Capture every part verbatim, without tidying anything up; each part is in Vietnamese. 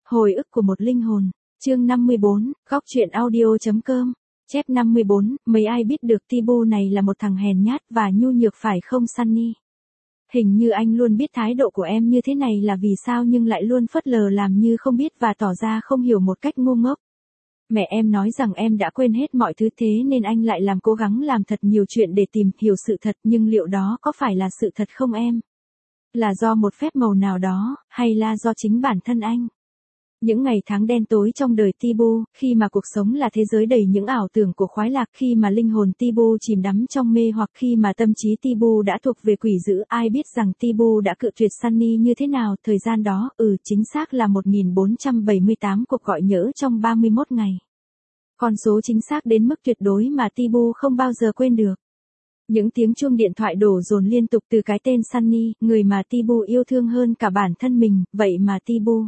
Hồi ức của một linh hồn. Chương năm mươi bốn, góc truyện audio.com. Chép năm mươi bốn, mấy ai biết được Tibu này là một thằng hèn nhát và nhu nhược phải không Sunny? Hình như anh luôn biết thái độ của em như thế này là vì sao nhưng lại luôn phớt lờ làm như không biết và tỏ ra không hiểu một cách ngu ngốc. Mẹ em nói rằng em đã quên hết mọi thứ thế nên anh lại làm cố gắng làm thật nhiều chuyện để tìm hiểu sự thật nhưng liệu đó có phải là sự thật không em? Là do một phép màu nào đó, hay là do chính bản thân anh? Những ngày tháng đen tối trong đời Tibu, khi mà cuộc sống là thế giới đầy những ảo tưởng của khoái lạc, khi mà linh hồn Tibu chìm đắm trong mê hoặc khi mà tâm trí Tibu đã thuộc về quỷ dữ, ai biết rằng Tibu đã cự tuyệt Sunny như thế nào, thời gian đó, ừ chính xác là một nghìn bốn trăm bảy mươi tám cuộc gọi nhỡ trong ba mươi mốt ngày. Con số chính xác đến mức tuyệt đối mà Tibu không bao giờ quên được. Những tiếng chuông điện thoại đổ dồn liên tục từ cái tên Sunny, người mà Tibu yêu thương hơn cả bản thân mình, vậy mà Tibu...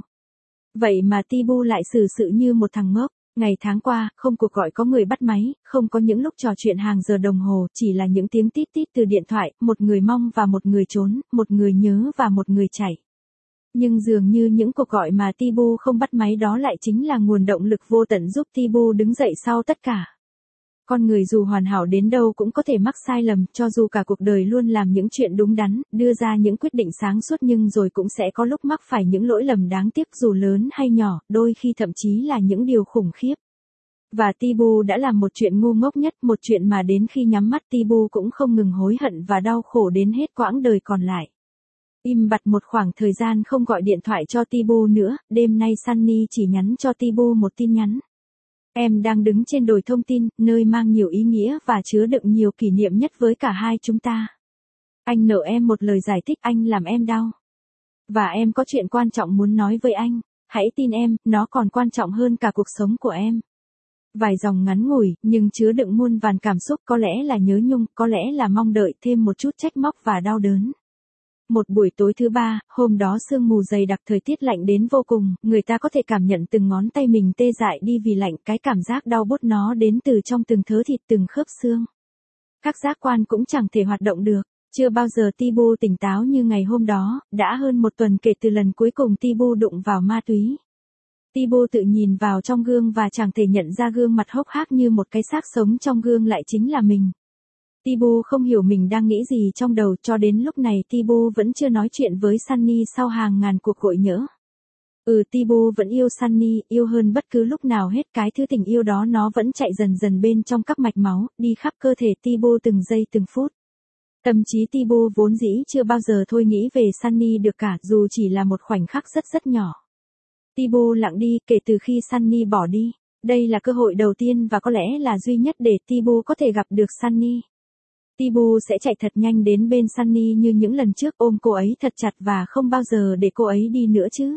Vậy mà Tibu lại xử sự như một thằng ngốc. Ngày tháng qua, không cuộc gọi có người bắt máy, không có những lúc trò chuyện hàng giờ đồng hồ, chỉ là những tiếng tít tít từ điện thoại, một người mong và một người trốn, một người nhớ và một người chạy. Nhưng dường như những cuộc gọi mà Tibu không bắt máy đó lại chính là nguồn động lực vô tận giúp Tibu đứng dậy sau tất cả. Con người dù hoàn hảo đến đâu cũng có thể mắc sai lầm, cho dù cả cuộc đời luôn làm những chuyện đúng đắn, đưa ra những quyết định sáng suốt nhưng rồi cũng sẽ có lúc mắc phải những lỗi lầm đáng tiếc dù lớn hay nhỏ, đôi khi thậm chí là những điều khủng khiếp. Và Tibu đã làm một chuyện ngu ngốc nhất, một chuyện mà đến khi nhắm mắt Tibu cũng không ngừng hối hận và đau khổ đến hết quãng đời còn lại. Im bặt một khoảng thời gian không gọi điện thoại cho Tibu nữa, đêm nay Sunny chỉ nhắn cho Tibu một tin nhắn. Em đang đứng trên đồi thông tin, nơi mang nhiều ý nghĩa và chứa đựng nhiều kỷ niệm nhất với cả hai chúng ta. Anh nợ em một lời giải thích, anh làm em đau. Và em có chuyện quan trọng muốn nói với anh. Hãy tin em, nó còn quan trọng hơn cả cuộc sống của em. Vài dòng ngắn ngủi, nhưng chứa đựng muôn vàn cảm xúc, có lẽ là nhớ nhung, có lẽ là mong đợi, thêm một chút trách móc và đau đớn. Một buổi tối thứ ba, hôm đó sương mù dày đặc, thời tiết lạnh đến vô cùng, người ta có thể cảm nhận từng ngón tay mình tê dại đi vì lạnh, cái cảm giác đau buốt nó đến từ trong từng thớ thịt, từng khớp xương. Các giác quan cũng chẳng thể hoạt động được. Chưa bao giờ Tibu tỉnh táo như ngày hôm đó, đã hơn một tuần kể từ lần cuối cùng Tibu đụng vào ma túy. Tibu tự nhìn vào trong gương và chẳng thể nhận ra gương mặt hốc hác như một cái xác sống trong gương lại chính là mình. Tibu không hiểu mình đang nghĩ gì trong đầu, cho đến lúc này Tibu vẫn chưa nói chuyện với Sunny sau hàng ngàn cuộc gọi nhỡ. Ừ Tibu vẫn yêu Sunny, yêu hơn bất cứ lúc nào hết, cái thứ tình yêu đó nó vẫn chạy dần dần bên trong các mạch máu, đi khắp cơ thể Tibu từng giây từng phút. Tâm trí Tibu vốn dĩ chưa bao giờ thôi nghĩ về Sunny được cả, dù chỉ là một khoảnh khắc rất rất nhỏ. Tibu lặng đi kể từ khi Sunny bỏ đi. Đây là cơ hội đầu tiên và có lẽ là duy nhất để Tibu có thể gặp được Sunny. Tibu sẽ chạy thật nhanh đến bên Sunny như những lần trước, ôm cô ấy thật chặt và không bao giờ để cô ấy đi nữa chứ.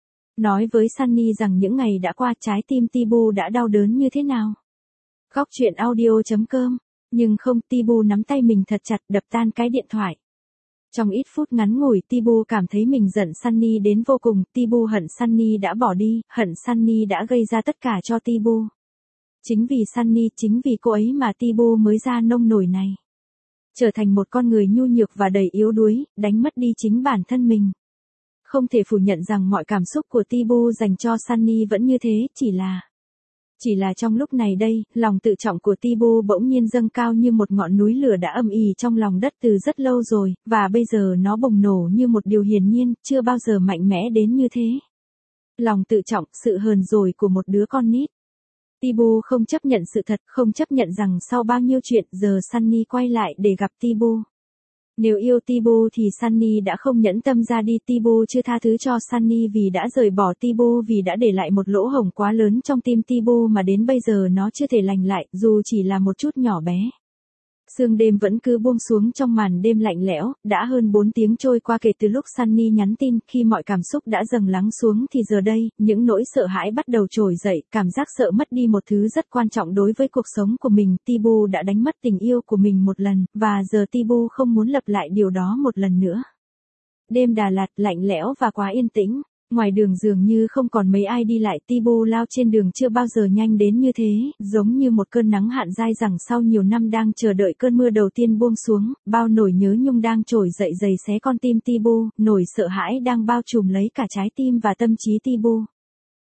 Nói với Sunny rằng những ngày đã qua, trái tim Tibu đã đau đớn như thế nào. Góc truyện audio.com. Nhưng không, Tibu nắm tay mình thật chặt, đập tan cái điện thoại. Trong ít phút ngắn ngủi Tibu cảm thấy mình giận Sunny đến vô cùng, Tibu hận Sunny đã bỏ đi, hận Sunny đã gây ra tất cả cho Tibu. Chính vì Sunny, chính vì cô ấy mà Tibu mới ra nông nổi này. Trở thành một con người nhu nhược và đầy yếu đuối, đánh mất đi chính bản thân mình. Không thể phủ nhận rằng mọi cảm xúc của Tibu dành cho Sunny vẫn như thế, chỉ là... Chỉ là trong lúc này đây, lòng tự trọng của Tibu bỗng nhiên dâng cao như một ngọn núi lửa đã âm ỉ trong lòng đất từ rất lâu rồi, và bây giờ nó bùng nổ như một điều hiển nhiên, chưa bao giờ mạnh mẽ đến như thế. Lòng tự trọng, sự hờn dỗi của một đứa con nít. Tibu không chấp nhận sự thật, không chấp nhận rằng sau bao nhiêu chuyện giờ Sunny quay lại để gặp Tibu. Nếu yêu Tibu thì Sunny đã không nhẫn tâm ra đi, Tibu chưa tha thứ cho Sunny vì đã rời bỏ Tibu, vì đã để lại một lỗ hổng quá lớn trong tim Tibu mà đến bây giờ nó chưa thể lành lại, dù chỉ là một chút nhỏ bé. Sương đêm vẫn cứ buông xuống trong màn đêm lạnh lẽo, đã hơn bốn tiếng trôi qua kể từ lúc Sunny nhắn tin, khi mọi cảm xúc đã dần lắng xuống thì giờ đây, những nỗi sợ hãi bắt đầu trồi dậy, cảm giác sợ mất đi một thứ rất quan trọng đối với cuộc sống của mình, Tibu đã đánh mất tình yêu của mình một lần, và giờ Tibu không muốn lặp lại điều đó một lần nữa. Đêm Đà Lạt lạnh lẽo và quá yên tĩnh. Ngoài đường dường như không còn mấy ai đi lại, Tibu lao trên đường chưa bao giờ nhanh đến như thế, giống như một cơn nắng hạn dai dẳng sau nhiều năm đang chờ đợi cơn mưa đầu tiên buông xuống, bao nỗi nhớ nhung đang trồi dậy dày xé con tim Tibu, nỗi sợ hãi đang bao trùm lấy cả trái tim và tâm trí Tibu.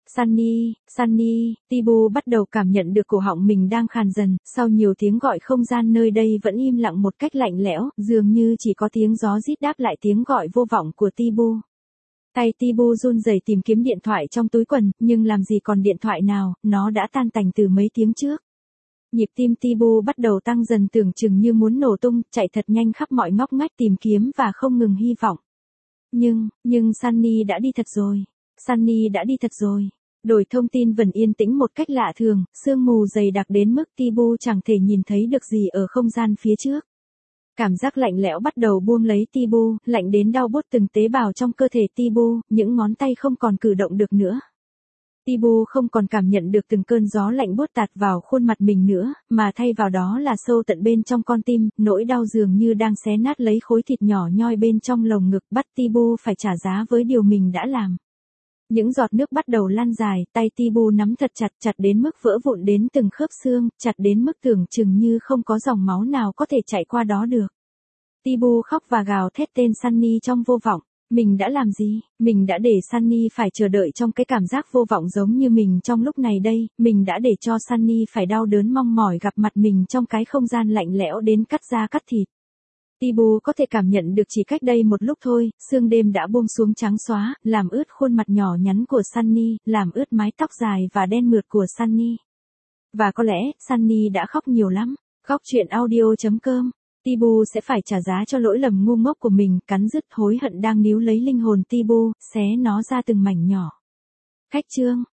Sunny, Sunny, Tibu bắt đầu cảm nhận được cổ họng mình đang khàn dần, sau nhiều tiếng gọi không gian nơi đây vẫn im lặng một cách lạnh lẽo, dường như chỉ có tiếng gió rít đáp lại tiếng gọi vô vọng của Tibu. Tay Tibu run rẩy tìm kiếm điện thoại trong túi quần, nhưng làm gì còn điện thoại nào, nó đã tan tành từ mấy tiếng trước. Nhịp tim Tibu bắt đầu tăng dần tưởng chừng như muốn nổ tung, chạy thật nhanh khắp mọi ngóc ngách tìm kiếm và không ngừng hy vọng. Nhưng, nhưng Sunny đã đi thật rồi. Sunny đã đi thật rồi. Đồi thông tin vẫn yên tĩnh một cách lạ thường, sương mù dày đặc đến mức Tibu chẳng thể nhìn thấy được gì ở không gian phía trước. Cảm giác lạnh lẽo bắt đầu buông lấy Tibu, lạnh đến đau buốt từng tế bào trong cơ thể Tibu, những ngón tay không còn cử động được nữa. Tibu không còn cảm nhận được từng cơn gió lạnh buốt tạt vào khuôn mặt mình nữa, mà thay vào đó là sâu tận bên trong con tim, nỗi đau dường như đang xé nát lấy khối thịt nhỏ nhoi bên trong lồng ngực, bắt Tibu phải trả giá với điều mình đã làm. Những giọt nước bắt đầu lan dài, tay Tibu nắm thật chặt, chặt đến mức vỡ vụn đến từng khớp xương, chặt đến mức tưởng chừng như không có dòng máu nào có thể chạy qua đó được. Tibu khóc và gào thét tên Sunny trong vô vọng. Mình đã làm gì? Mình đã để Sunny phải chờ đợi trong cái cảm giác vô vọng giống như mình trong lúc này đây, mình đã để cho Sunny phải đau đớn mong mỏi gặp mặt mình trong cái không gian lạnh lẽo đến cắt da cắt thịt. Tibu có thể cảm nhận được chỉ cách đây một lúc thôi, sương đêm đã buông xuống trắng xóa, làm ướt khuôn mặt nhỏ nhắn của Sunny, làm ướt mái tóc dài và đen mượt của Sunny. Và có lẽ, Sunny đã khóc nhiều lắm. Góc truyện audio chấm com. Tibu sẽ phải trả giá cho lỗi lầm ngu ngốc của mình, cắn rứt hối hận đang níu lấy linh hồn Tibu, xé nó ra từng mảnh nhỏ. Khách chương.